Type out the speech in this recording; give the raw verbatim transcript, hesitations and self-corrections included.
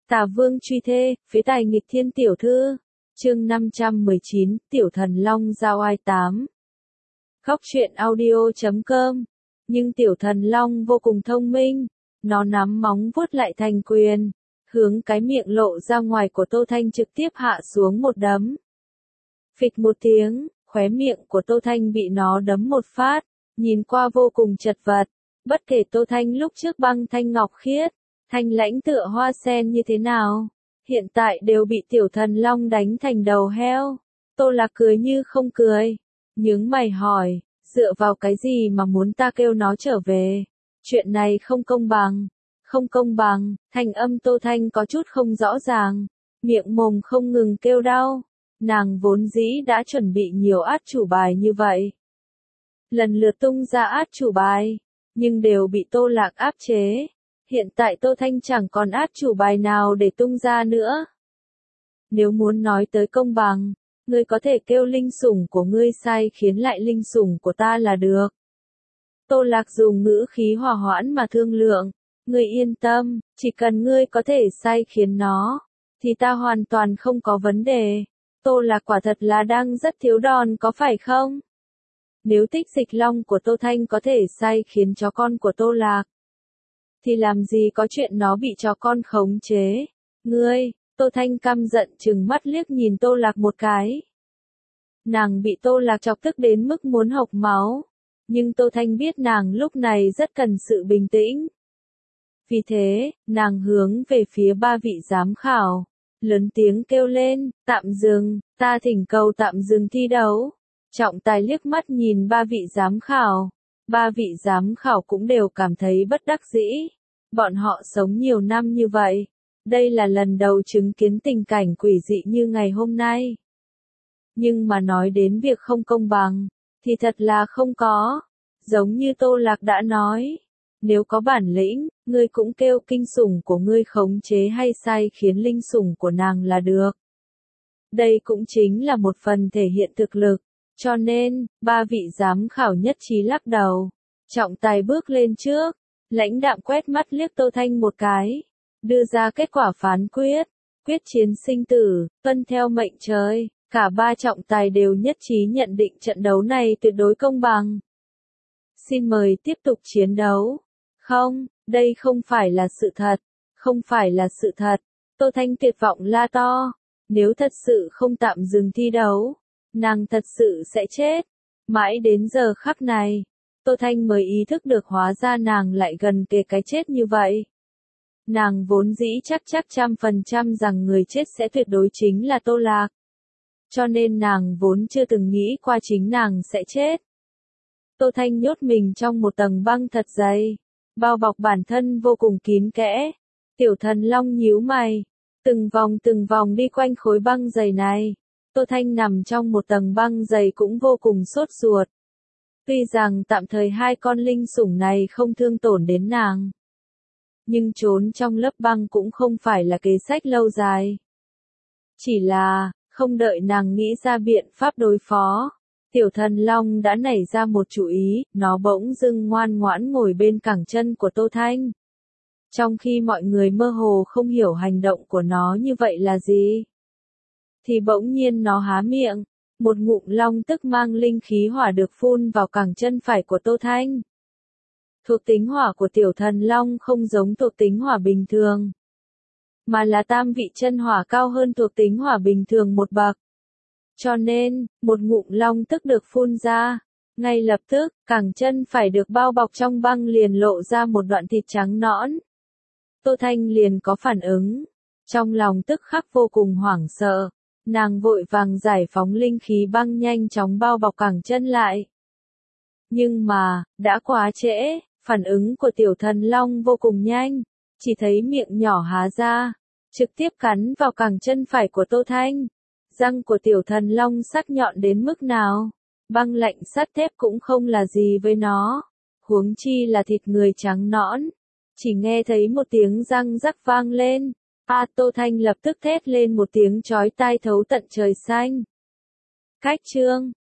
Tà Vương truy thê, phế tài nghịch thiên tiểu thư. Chương năm trăm mười chín, Tiểu Thần Long giao ai tám. Khóc chuyện audio chấm com. Nhưng Tiểu Thần Long vô cùng thông minh, nó nắm móng vuốt lại thành quyền, hướng cái miệng lộ ra ngoài của Tô Thanh trực tiếp hạ xuống một đấm. Phịch một tiếng, khóe miệng của Tô Thanh bị nó đấm một phát, nhìn qua vô cùng chật vật. Bất kể Tô Thanh lúc trước băng thanh ngọc khiết, thanh lãnh tựa hoa sen như thế nào, hiện tại đều bị Tiểu Thần Long đánh thành đầu heo. Tô Lạc cười như không cười, nhướng mày hỏi, dựa vào cái gì mà muốn ta kêu nó trở về? Chuyện này không công bằng. Không công bằng, thanh âm Tô Thanh có chút không rõ ràng, miệng mồm không ngừng kêu đau. Nàng vốn dĩ đã chuẩn bị nhiều át chủ bài như vậy, lần lượt tung ra át chủ bài, nhưng đều bị Tô Lạc áp chế. Hiện tại Tô Thanh chẳng còn át chủ bài nào để tung ra nữa. Nếu muốn nói tới công bằng, ngươi có thể kêu linh sủng của ngươi sai khiến lại linh sủng của ta là được. Tô Lạc dùng ngữ khí hòa hoãn mà thương lượng, ngươi yên tâm, chỉ cần ngươi có thể sai khiến nó, thì ta hoàn toàn không có vấn đề. Tô Lạc quả thật là đang rất thiếu đòn có phải không? Nếu Tích Dịch Long của Tô Thanh có thể sai khiến chó con của Tô Lạc, thì làm gì có chuyện nó bị chó con khống chế. Ngươi, Tô Thanh căm giận trừng mắt liếc nhìn Tô Lạc một cái. Nàng bị Tô Lạc chọc tức đến mức muốn hộc máu, nhưng Tô Thanh biết nàng lúc này rất cần sự bình tĩnh. Vì thế, nàng hướng về phía ba vị giám khảo, lớn tiếng kêu lên, tạm dừng, ta thỉnh cầu tạm dừng thi đấu. Trọng tài liếc mắt nhìn ba vị giám khảo, ba vị giám khảo cũng đều cảm thấy bất đắc dĩ. Bọn họ sống nhiều năm như vậy, đây là lần đầu chứng kiến tình cảnh quỷ dị như ngày hôm nay. Nhưng mà nói đến việc không công bằng, thì thật là không có. Giống như Tô Lạc đã nói, nếu có bản lĩnh, ngươi cũng kêu kinh sủng của ngươi khống chế hay sai khiến linh sủng của nàng là được. Đây cũng chính là một phần thể hiện thực lực, cho nên, ba vị giám khảo nhất trí lắc đầu. Trọng tài bước lên trước, lãnh đạm quét mắt liếc Tô Thanh một cái, đưa ra kết quả phán quyết, quyết chiến sinh tử, tuân theo mệnh trời. Cả ba trọng tài đều nhất trí nhận định trận đấu này tuyệt đối công bằng. Xin mời tiếp tục chiến đấu. Không, đây không phải là sự thật, không phải là sự thật. Tô Thanh tuyệt vọng la to, nếu thật sự không tạm dừng thi đấu, nàng thật sự sẽ chết. Mãi đến giờ khắc này, Tô Thanh mới ý thức được hóa ra nàng lại gần kề cái chết như vậy. Nàng vốn dĩ chắc chắc trăm phần trăm rằng người chết sẽ tuyệt đối chính là Tô Lạc. Cho nên nàng vốn chưa từng nghĩ qua chính nàng sẽ chết. Tô Thanh nhốt mình trong một tầng băng thật dày, bao bọc bản thân vô cùng kín kẽ. Tiểu Thần Long nhíu mày, từng vòng từng vòng đi quanh khối băng dày này. Tô Thanh nằm trong một tầng băng dày cũng vô cùng sốt ruột. Tuy rằng tạm thời hai con linh sủng này không thương tổn đến nàng, nhưng trốn trong lớp băng cũng không phải là kế sách lâu dài. Chỉ là, không đợi nàng nghĩ ra biện pháp đối phó, Tiểu Thần Long đã nảy ra một chủ ý, nó bỗng dưng ngoan ngoãn ngồi bên cẳng chân của Tô Thanh. Trong khi mọi người mơ hồ không hiểu hành động của nó như vậy là gì, thì bỗng nhiên nó há miệng, một ngụm long tức mang linh khí hỏa được phun vào cẳng chân phải của Tô Thanh. Thuộc tính hỏa của Tiểu Thần Long không giống thuộc tính hỏa bình thường, mà là tam vị chân hỏa cao hơn thuộc tính hỏa bình thường một bậc. Cho nên, một ngụm long tức được phun ra, ngay lập tức, cẳng chân phải được bao bọc trong băng liền lộ ra một đoạn thịt trắng nõn. Tô Thanh liền có phản ứng, trong lòng tức khắc vô cùng hoảng sợ, nàng vội vàng giải phóng linh khí băng nhanh chóng bao bọc cẳng chân lại. Nhưng mà, đã quá trễ, phản ứng của Tiểu Thần Long vô cùng nhanh, chỉ thấy miệng nhỏ há ra, trực tiếp cắn vào cẳng chân phải của Tô Thanh. Răng của Tiểu Thần Long sắc nhọn đến mức nào, băng lạnh sắt thép cũng không là gì với nó, huống chi là thịt người trắng nõn. Chỉ nghe thấy một tiếng răng rắc vang lên, A Tô Thanh lập tức thét lên một tiếng chói tai thấu tận trời xanh. Cách chương